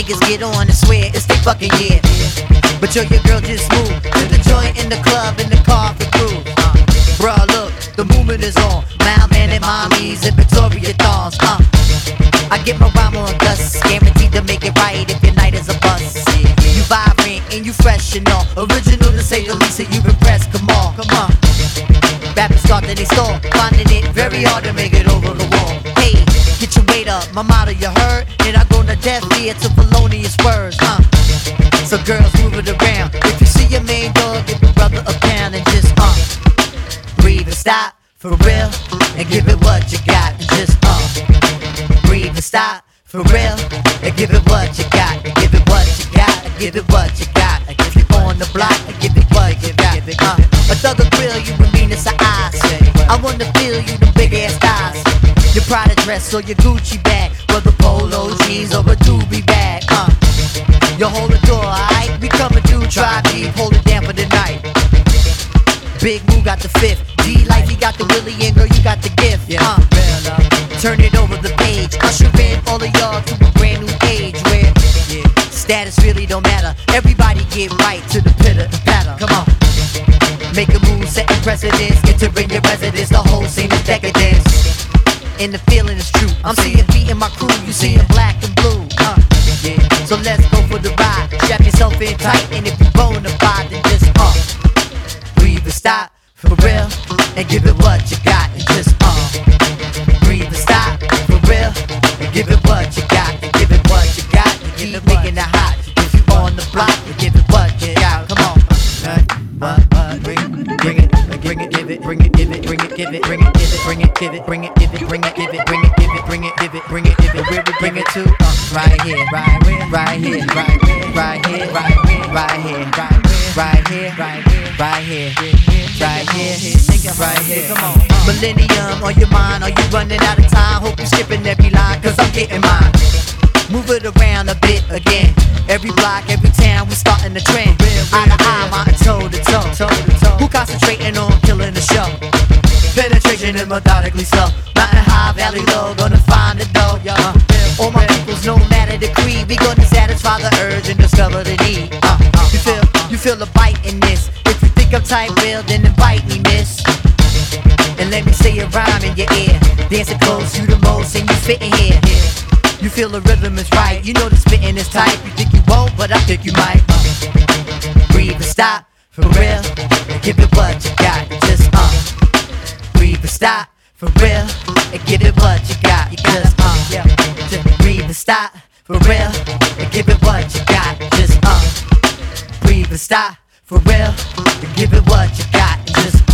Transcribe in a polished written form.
niggas get on and swear it's their fucking year. But yo, your girl just moved to the joint in the club in the car for crew. Bruh, look, the movement is on. Mailman and mommies and Victoria dolls. I get my rhyme on dust, guaranteed to make it right if your night is a bust. You vibrant and you fresh and all, original to say the least, and you impressed. Come on, come on. Rappers start to they stall, finding it very hard to make it over the wall. Hey, get your weight up, my motto you heard, and I go to death ear to felonious words. So girls move it around. If you see your main dog, give your brother a pound and just breathe and stop for real, and give it what you got. And just breathe and stop for real, and give it what you got. And give it what you got. And give it what you got. And if you're on the block, and give it what you got. A thug'll grill you with meanness of eyes. I wanna feel you the big ass thighs. Your Prada dress or your Gucci bag, whether polo jeans or a doobie bag. You hold the door, alright? We coming through, try deep, hold it down for the night. Big Moo got the fifth, D-Life, he got the Willie, and girl, you got the gift. Turn it over the page, usher in all of y'all to a brand new age where status really don't matter. Everybody get right to the pitter and patter. Come on, make a move, setting precedence, entering your residence. The whole scene is decadence, and the feeling is true. I'm seeing beat in my crew, you seeing black and blue. So let's go for the ride. Strap yourself in tight, and if you're bona fide, then just breathe and stop for real, and give it what you got. And just breathe and stop for real, and give it what you got. And give it what you got. And keep making it hot. If you on the block, and give it what you got. Come on, bring it, give it, bring it, give it, bring it, give it, bring it, give it, bring it, give it, bring it, give it, bring it, give it, bring it, give it, bring it, give it, bring it, give it. Where we bring it to? Right here, right here, right here, right here, right here, right here, right here, right here, right here, right here. Come on. Millennium on your mind, are you running out of time? Hope you skipping every line, cause I'm getting mine. Move it around a bit again. Every block, every town, we starting the trend. Eye to eye, mountain toe to toe. Who concentrating on killing the show? Penetration is methodically slow. Mountain high, valley low, gonna find the dough. All my peoples, no matter the creed, we gonna satisfy the urge and discover the need. You feel the bite in this. If you think I'm tight, well, then invite me, miss. And let me say a rhyme in your ear. Dancing close, you the most, and you fitting here. You feel the rhythm is right, you know the spitting is tight. You think you won't, but I think you might. Breathe and stop, for real, and give it what you got. Just breathe and stop, for real, and give it what you got. You just breathe and stop, for real, and give it what you got. Just breathe and stop, for real, and give it what you got. Just